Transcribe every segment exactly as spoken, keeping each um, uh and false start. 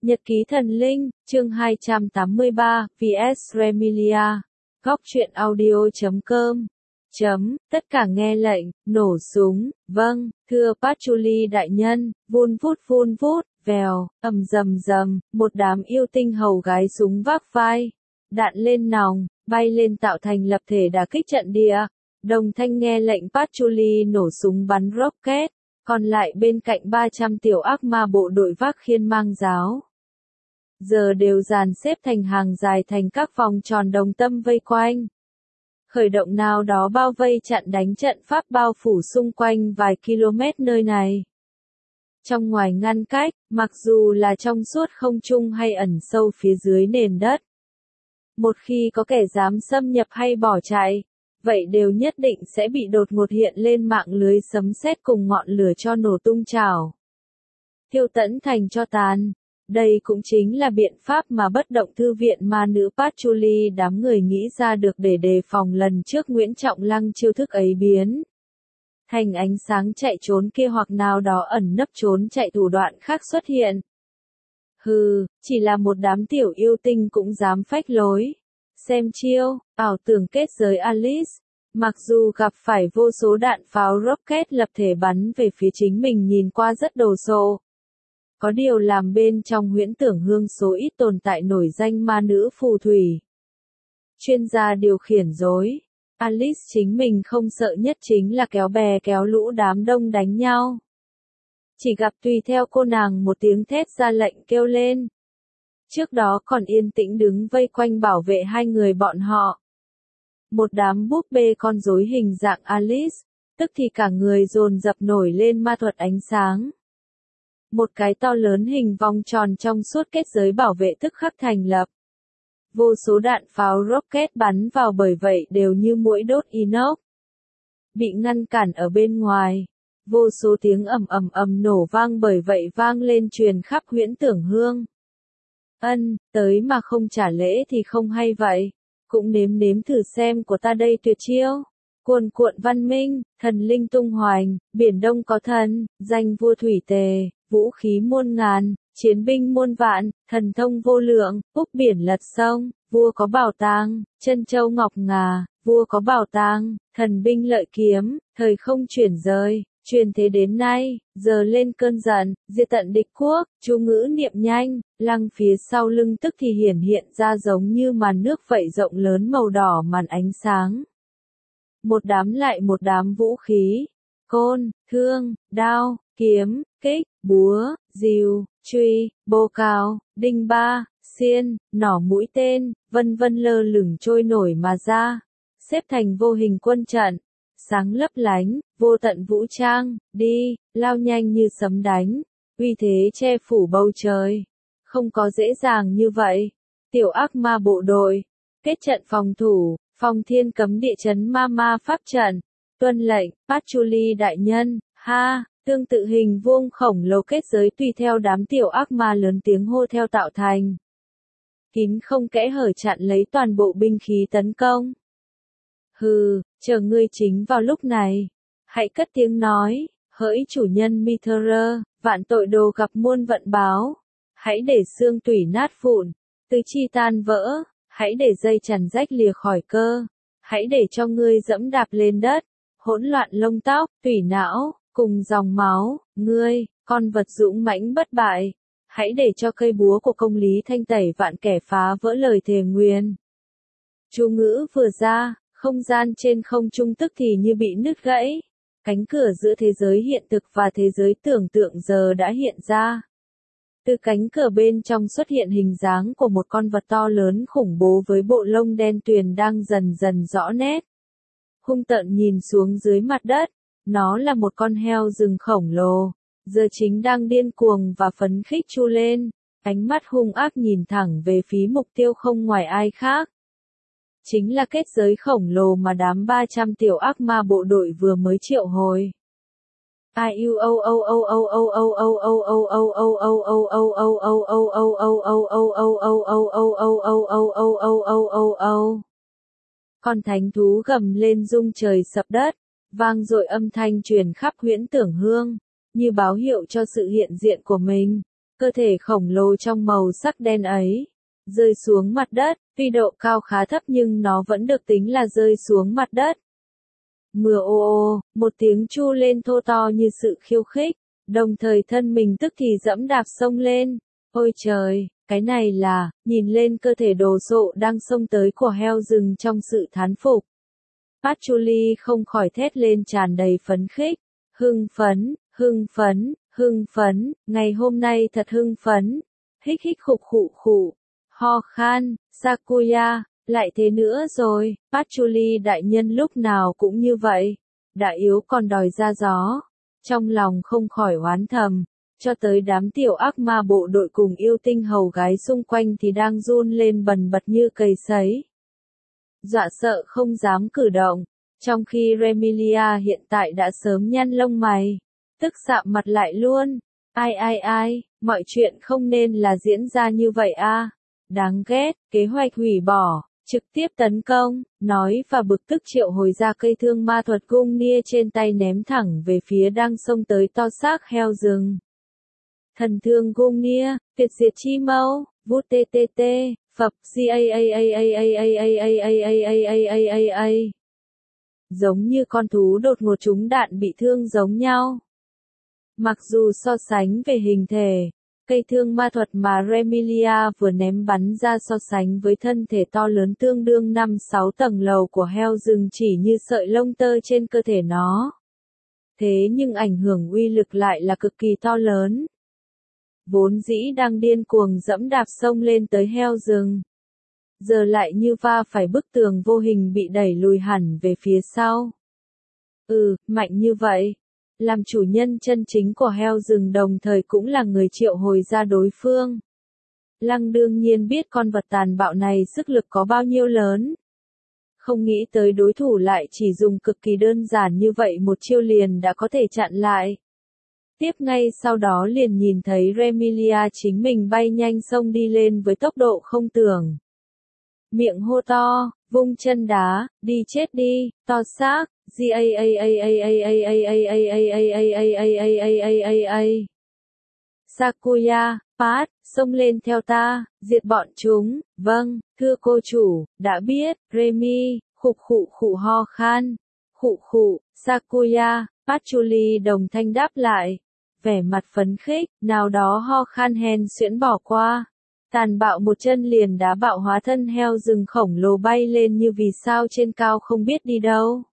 Nhật ký thần linh, chương hai trăm tám mươi ba, vê ét Remilia. Góc truyện audio chấm com. Chấm, tất cả nghe lệnh, nổ súng, vâng, thưa Patchouli đại nhân, vun vút vun vút, vèo, ầm rầm rầm, một đám yêu tinh hầu gái súng vác vai, đạn lên nòng, bay lên tạo thành lập thể đả kích trận địa. Đồng thanh nghe lệnh Patchouli nổ súng bắn rocket, còn lại bên cạnh ba trăm tiểu ác ma bộ đội vác khiên mang giáo. Giờ đều dàn xếp thành hàng dài thành các vòng tròn đồng tâm vây quanh. Khởi động nào đó bao vây chặn đánh trận pháp bao phủ xung quanh vài km nơi này. Trong ngoài ngăn cách, mặc dù là trong suốt không trung hay ẩn sâu phía dưới nền đất. Một khi có kẻ dám xâm nhập hay bỏ chạy, vậy đều nhất định sẽ bị đột ngột hiện lên mạng lưới sấm sét cùng ngọn lửa cho nổ tung chảo. Tiêu tẫn thành cho tàn. Đây cũng chính là biện pháp mà bất động thư viện ma nữ Patchouli đám người nghĩ ra được để đề phòng lần trước Nguyễn Trọng Lăng chiêu thức ấy biến thành ánh sáng chạy trốn kia hoặc nào đó ẩn nấp trốn chạy thủ đoạn khác xuất hiện. Hừ, chỉ là một đám tiểu yêu tinh cũng dám phách lối. Xem chiêu, ảo tưởng kết giới Alice. Mặc dù gặp phải vô số đạn pháo rocket lập thể bắn về phía chính mình nhìn qua rất đồ sộ. Có điều làm bên trong huyễn tưởng hương số ít tồn tại nổi danh ma nữ phù thủy. Chuyên gia điều khiển rối. Alice chính mình không sợ nhất chính là kéo bè kéo lũ đám đông đánh nhau. Chỉ gặp tùy theo cô nàng một tiếng thét ra lệnh kêu lên. Trước đó còn yên tĩnh đứng vây quanh bảo vệ hai người bọn họ. Một đám búp bê con rối hình dạng Alice, tức thì cả người dồn dập nổi lên ma thuật ánh sáng. Một cái to lớn hình vòng tròn trong suốt kết giới bảo vệ tức khắc thành lập. Vô số đạn pháo rocket bắn vào bởi vậy đều như muỗi đốt inox. Bị ngăn cản ở bên ngoài. Vô số tiếng ầm ầm ầm nổ vang bởi vậy vang lên truyền khắp huyễn tưởng hương. Ân, tới mà không trả lễ thì không hay vậy. Cũng nếm nếm thử xem của ta đây tuyệt chiêu. Cuồn cuộn văn minh, thần linh tung hoành, biển đông có thần, danh vua thủy tề. Vũ khí muôn ngàn, chiến binh muôn vạn, thần thông vô lượng, úp biển lật sông, vua có bảo tàng, chân châu ngọc ngà, vua có bảo tàng, thần binh lợi kiếm, thời không chuyển rời, truyền thế đến nay, giờ lên cơn giận, diệt tận địch quốc, chú ngữ niệm nhanh, lăng phía sau lưng tức thì hiển hiện ra giống như màn nước vậy rộng lớn màu đỏ màn ánh sáng. Một đám lại một đám vũ khí, côn, thương, đao, kiếm, kích, búa, rìu, truy, bô cao, đinh ba, xiên, nỏ mũi tên, vân vân lơ lửng trôi nổi mà ra, xếp thành vô hình quân trận, sáng lấp lánh, vô tận vũ trang, đi, lao nhanh như sấm đánh, uy thế che phủ bầu trời. Không có dễ dàng như vậy. Tiểu ác ma bộ đội, kết trận phòng thủ, phong thiên cấm địa chấn ma ma pháp trận, tuân lệnh, Patchouli đại nhân, ha. Tương tự hình vuông khổng lồ kết giới tùy theo đám tiểu ác ma lớn tiếng hô theo tạo thành. Kín không kẽ hở chặn lấy toàn bộ binh khí tấn công. Hừ, chờ ngươi chính vào lúc này. Hãy cất tiếng nói, hỡi chủ nhân Mithra, vạn tội đồ gặp muôn vận báo. Hãy để xương tủy nát vụn, tứ chi tan vỡ, hãy để dây chằn rách lìa khỏi cơ. Hãy để cho ngươi dẫm đạp lên đất, hỗn loạn lông tóc, tủy não. Cùng dòng máu, ngươi, con vật dũng mãnh bất bại, hãy để cho cây búa của công lý thanh tẩy vạn kẻ phá vỡ lời thề nguyền. Chú ngữ vừa ra, không gian trên không trung tức thì như bị nứt gãy. Cánh cửa giữa thế giới hiện thực và thế giới tưởng tượng giờ đã hiện ra. Từ cánh cửa bên trong xuất hiện hình dáng của một con vật to lớn khủng bố với bộ lông đen tuyền đang dần dần rõ nét. Hung tợn nhìn xuống dưới mặt đất. Nó là một con heo rừng khổng lồ, giờ chính đang điên cuồng và phấn khích chu lên, ánh mắt hung ác nhìn thẳng về phía mục tiêu không ngoài ai khác. Chính là kết giới khổng lồ mà đám ba trăm tiểu ác ma bộ đội vừa mới triệu hồi. Con thánh thú gầm lên rung trời sập đất. Vang dội âm thanh truyền khắp huyễn tưởng hương, như báo hiệu cho sự hiện diện của mình. cơ thể khổng lồ trong màu sắc đen ấy, rơi xuống mặt đất, tuy độ cao khá thấp nhưng nó vẫn được tính là rơi xuống mặt đất. Mưa ô ô, một tiếng chu lên thô to như sự khiêu khích, đồng thời thân mình tức thì dẫm đạp xông lên. Ôi trời, cái này là, nhìn lên cơ thể đồ sộ đang xông tới của heo rừng trong sự thán phục. Patchouli không khỏi thét lên tràn đầy phấn khích, hưng phấn, hưng phấn, hưng phấn, ngày hôm nay thật hưng phấn, hích hích khục khụ khụ, ho khan, Sakuya, lại thế nữa rồi, Patchouli đại nhân lúc nào cũng như vậy, đã yếu còn đòi ra gió, trong lòng không khỏi oán thầm, cho tới đám tiểu ác ma bộ đội cùng yêu tinh hầu gái xung quanh thì đang run lên bần bật như cầy sấy. Dọa sợ không dám cử động, trong khi Remilia hiện tại đã sớm nhăn lông mày, tức sạm mặt lại luôn, ai ai ai, mọi chuyện không nên là diễn ra như vậy a, đáng ghét, kế hoạch hủy bỏ, trực tiếp tấn công, nói và bực tức triệu hồi ra cây thương ma thuật cung nia trên tay ném thẳng về phía đang xông tới to xác heo rừng. Thần thương cung nia, tuyệt diệt chi mâu, vút tê tê tê, phập gi a a a a a a a a a a a a a a. Giống như con thú đột ngột trúng đạn bị thương giống nhau. Mặc dù so sánh về hình thể, cây thương ma thuật mà Remilia vừa ném bắn ra so sánh với thân thể to lớn tương đương năm sáu tầng lầu của heo rừng chỉ như sợi lông tơ trên cơ thể nó. Thế nhưng ảnh hưởng uy lực lại là cực kỳ to lớn. Vốn dĩ đang điên cuồng dẫm đạp sông lên tới heo rừng. Giờ lại như va phải bức tường vô hình bị đẩy lùi hẳn về phía sau. Ừ, mạnh như vậy. Làm chủ nhân chân chính của heo rừng đồng thời cũng là người triệu hồi ra đối phương. Lăng đương nhiên biết con vật tàn bạo này sức lực có bao nhiêu lớn. Không nghĩ tới đối thủ lại chỉ dùng cực kỳ đơn giản như vậy một chiêu liền đã có thể chặn lại. Tiếp ngay sau đó liền nhìn thấy Remilia chính mình bay nhanh xông đi lên với tốc độ không tưởng. Miệng hô to, vung chân đá, đi chết đi, to xác, gi a a a a a a a a a a a a a a a a a. Sakuya, Pat, xông lên theo ta, diệt bọn chúng, vâng, thưa cô chủ, đã biết, Remy, khục khụ khụ ho khan, khụ khụ, Sakuya, Patchouli đồng thanh đáp lại, vẻ mặt phấn khích, nào đó ho khan hèn xuyễn bỏ qua. Tàn bạo một chân liền đá bạo hóa thân heo rừng khổng lồ bay lên như vì sao trên cao không biết đi đâu.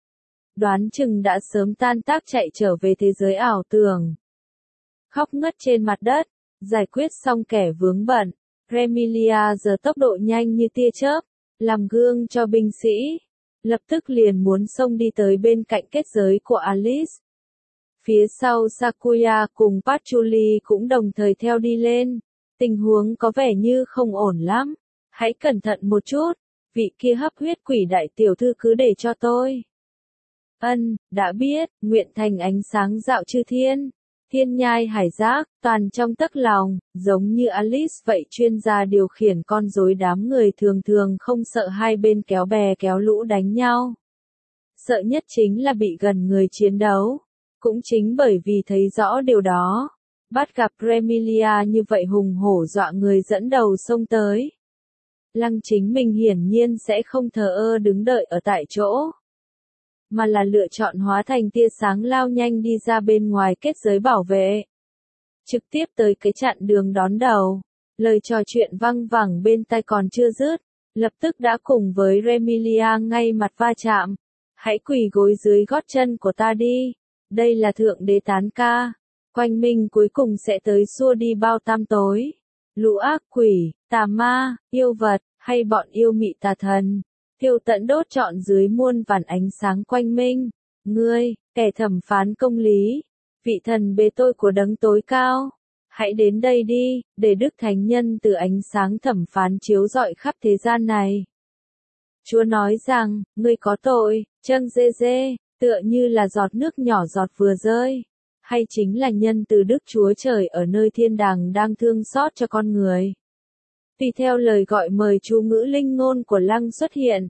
Đoán chừng đã sớm tan tác chạy trở về thế giới ảo tưởng. Khóc ngất trên mặt đất, giải quyết xong kẻ vướng bận, Remilia giờ tốc độ nhanh như tia chớp, làm gương cho binh sĩ, lập tức liền muốn xông đi tới bên cạnh kết giới của Alice. Phía sau Sakuya cùng Patchouli cũng đồng thời theo đi lên. Tình huống có vẻ như không ổn lắm. Hãy cẩn thận một chút. Vị kia hấp huyết quỷ đại tiểu thư cứ để cho tôi. Ân, đã biết, nguyện thành ánh sáng dạo chư thiên. Thiên nhai hải giác, toàn trong tấc lòng, giống như Alice vậy chuyên gia điều khiển con rối đám người thường thường không sợ hai bên kéo bè kéo lũ đánh nhau. Sợ nhất chính là bị gần người chiến đấu. Cũng chính bởi vì thấy rõ điều đó. Bắt gặp Remilia như vậy hùng hổ dọa người dẫn đầu xông tới. Lăng chính mình hiển nhiên sẽ không thờ ơ đứng đợi ở tại chỗ. Mà là lựa chọn hóa thành tia sáng lao nhanh đi ra bên ngoài kết giới bảo vệ. Trực tiếp tới cái chặn đường đón đầu. Lời trò chuyện văng vẳng bên tai còn chưa dứt. Lập tức đã cùng với Remilia ngay mặt va chạm. Hãy quỳ gối dưới gót chân của ta đi. Đây là thượng đế tán ca. Quanh minh cuối cùng sẽ tới xua đi bao tam tối. Lũ ác quỷ, tà ma, yêu vật, hay bọn yêu mị tà thần. Thiêu tận đốt trọn dưới muôn vàn ánh sáng quanh minh. Ngươi, kẻ thẩm phán công lý. Vị thần bề tôi của đấng tối cao. Hãy đến đây đi, để Đức Thánh Nhân từ ánh sáng thẩm phán chiếu rọi khắp thế gian này. Chúa nói rằng, ngươi có tội, châng dê dê, tựa như là giọt nước nhỏ giọt vừa rơi. Hay chính là nhân từ Đức Chúa Trời ở nơi thiên đàng đang thương xót cho con người. Tùy theo lời gọi mời chú ngữ linh ngôn của Lăng xuất hiện.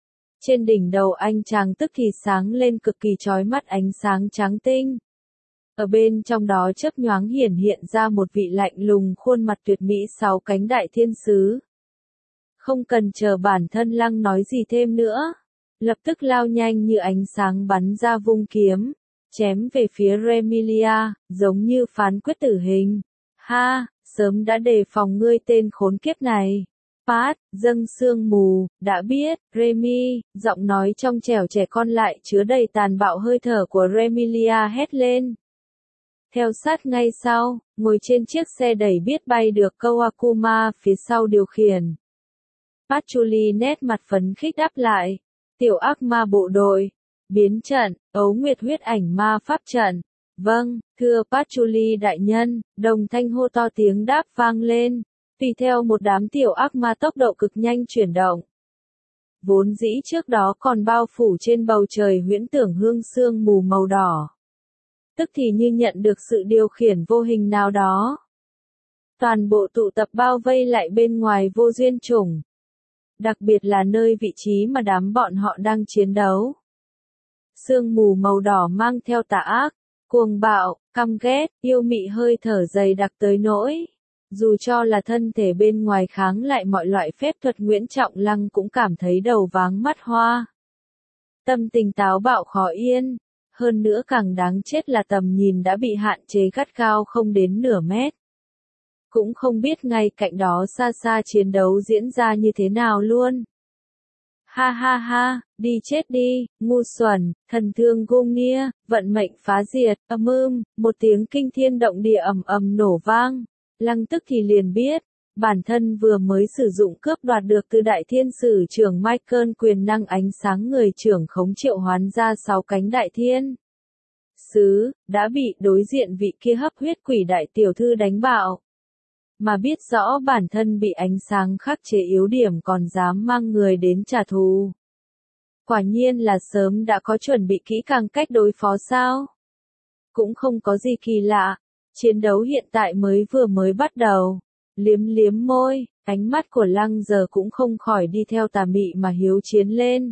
Trên đỉnh đầu anh chàng tức thì sáng lên cực kỳ chói mắt ánh sáng trắng tinh. Ở bên trong đó chớp nhoáng hiển hiện ra một vị lạnh lùng khuôn mặt tuyệt mỹ sáu cánh đại thiên sứ. Không cần chờ bản thân Lăng nói gì thêm nữa, lập tức lao nhanh như ánh sáng bắn ra vung kiếm, chém về phía Remilia, giống như phán quyết tử hình. Ha, sớm đã đề phòng ngươi tên khốn kiếp này. Pat, dâng sương mù, đã biết, Remy, giọng nói trong trẻo trẻ con lại chứa đầy tàn bạo hơi thở của Remilia hét lên. Theo sát ngay sau, ngồi trên chiếc xe đẩy biết bay được Kawakuma phía sau điều khiển. Patchouli nét mặt phấn khích đáp lại. Tiểu ác ma bộ đội. Biến trận, ấu nguyệt huyết ảnh ma pháp trận. Vâng, thưa Patchouli đại nhân, đồng thanh hô to tiếng đáp vang lên. Tùy theo một đám tiểu ác ma tốc độ cực nhanh chuyển động. Vốn dĩ trước đó còn bao phủ trên bầu trời huyễn tưởng hương sương mù màu đỏ. Tức thì như nhận được sự điều khiển vô hình nào đó. Toàn bộ tụ tập bao vây lại bên ngoài vô duyên chủng. Đặc biệt là nơi vị trí mà đám bọn họ đang chiến đấu. Sương mù màu đỏ mang theo tà ác, cuồng bạo, căm ghét, yêu mị hơi thở dày đặc tới nỗi. Dù cho là thân thể bên ngoài kháng lại mọi loại phép thuật Nguyễn Trọng Lăng cũng cảm thấy đầu váng mắt hoa. Tâm tình táo bạo khó yên. Hơn nữa càng đáng chết là tầm nhìn đã bị hạn chế gắt gao không đến nửa mét. Cũng không biết ngay cạnh đó xa xa chiến đấu diễn ra như thế nào luôn. Ha ha ha, đi chết đi, ngu xuẩn, thần thương Gungnir, vận mệnh phá diệt, ầm ưm, một tiếng kinh thiên động địa ầm ầm nổ vang. Lăng tức thì liền biết, bản thân vừa mới sử dụng cướp đoạt được từ đại thiên sử trưởng Michael quyền năng ánh sáng người trưởng khống triệu hoán ra sáu cánh đại thiên sứ, đã bị đối diện vị kia hấp huyết quỷ đại tiểu thư đánh bạo. Mà biết rõ bản thân bị ánh sáng khắc chế yếu điểm còn dám mang người đến trả thù. Quả nhiên là sớm đã có chuẩn bị kỹ càng cách đối phó sao? Cũng không có gì kỳ lạ, chiến đấu hiện tại mới vừa mới bắt đầu. Liếm liếm môi, ánh mắt của Lăng giờ cũng không khỏi đi theo tà mị mà hiếu chiến lên.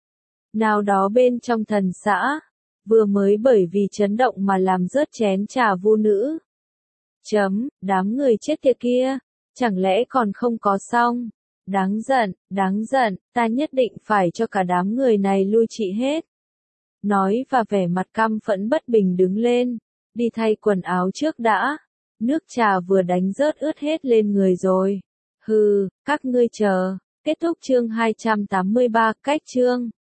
Nào đó bên trong thần xã, vừa mới bởi vì chấn động mà làm rớt chén trà vu nữ. Chấm, đám người chết tiệt kia, chẳng lẽ còn không có xong? Đáng giận, đáng giận, ta nhất định phải cho cả đám người này lui trị hết. Nói và vẻ mặt căm phẫn bất bình đứng lên, đi thay quần áo trước đã. Nước trà vừa đánh rớt ướt hết lên người rồi. Hừ, các ngươi chờ. Kết thúc chương hai trăm tám mươi ba, cách chương.